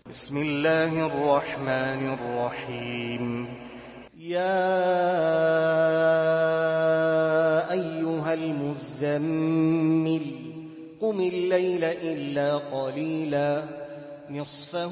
بسم الله الرحمن الرحيم. يا أيها المزمل قم الليل إلا قليلا نصفه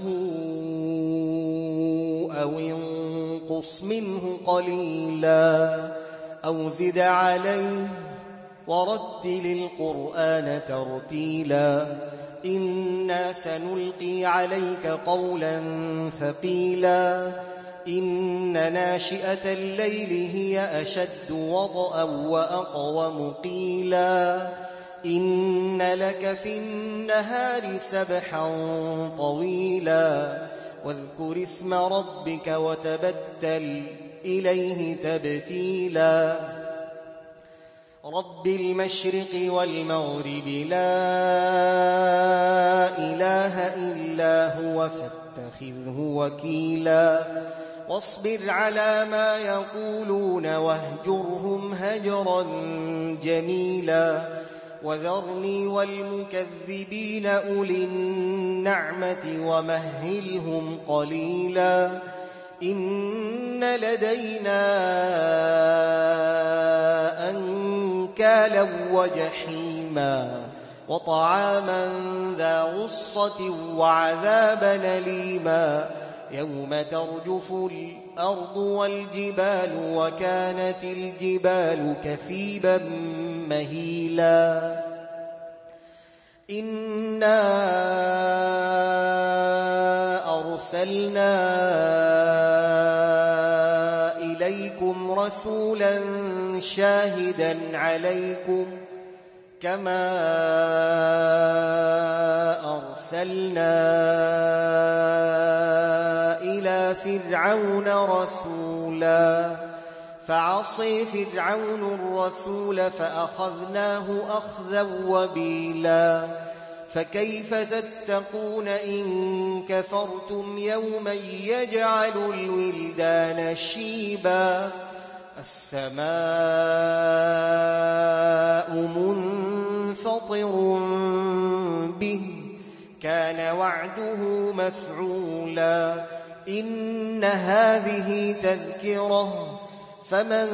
أو انقص منه قليلا أو زد عليه ورتل القرآن ترتيلا إنا سنلقي عليك قولا ثقيلا إن ناشئة الليل هي أشد وطئا وأقوم قيلا إن لك في النهار سبحا طويلا واذكر اسم ربك وتبتل إليه تبتيلا رب المشرق والمغرب لا إله إلا هو فاتخذه وكيلا واصبر على ما يقولون واهجرهم هجرا جميلا وذرني والمكذبين أولي النعمة ومهلهم قليلا إن لدينا أنكالا وجحيما وطعاما ذا غصة وعذابا أليما يوم ترجف الأرض والجبال وكانت الجبال كثيبا مهيلا إنا أرسلنا إليكم رسولا شاهدا عليكم كما أرسلنا إلى فرعون رسولا فعصي فرعون الرسول فأخذناه أخذا وبيلا فكيف تتقون إن كفرتم يوما يجعل الولدان شيبا السماء منفطر به كان وعده مفعولا إن هذه تذكرة فمن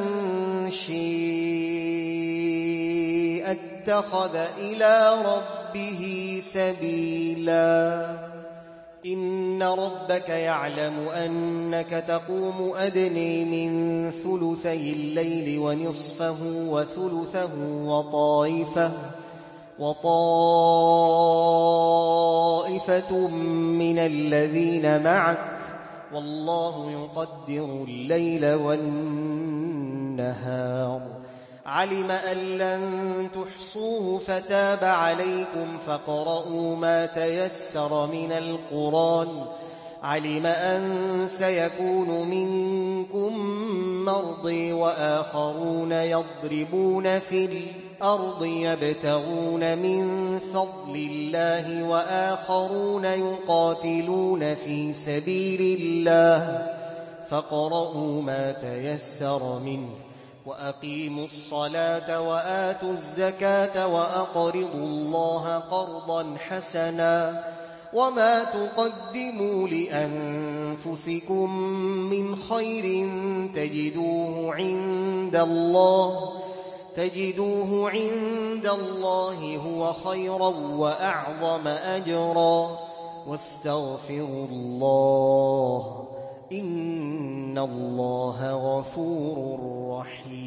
شاء اتخذ إلى ربه سبيلا إن ربك يعلم أنك تقوم أدني من ثلثي الليل ونصفه وثلثه وطائفة من الذين معك والله يقدر الليل والنهار علم أن لن تحصوه فتاب عليكم فاقرؤوا ما تيسر من القرآن علم أن سيكون منكم مرضى وآخرون يضربون في الأرض يبتغون من فضل الله وآخرون يقاتلون في سبيل الله فاقرؤوا ما تيسر منه وأقيموا الصلاة وآتوا الزكاة وأقرضوا الله قرضا حسنا وما تقدموا لأنفسكم من خير تجدوه عند الله هو خيرا وأعظم أجرا واستغفروا الله إن الله غفور رحيم.